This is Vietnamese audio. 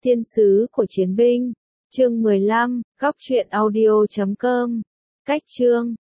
Thiên sứ của chiến binh. Chương 15, góc truyện audio.com. Cách chương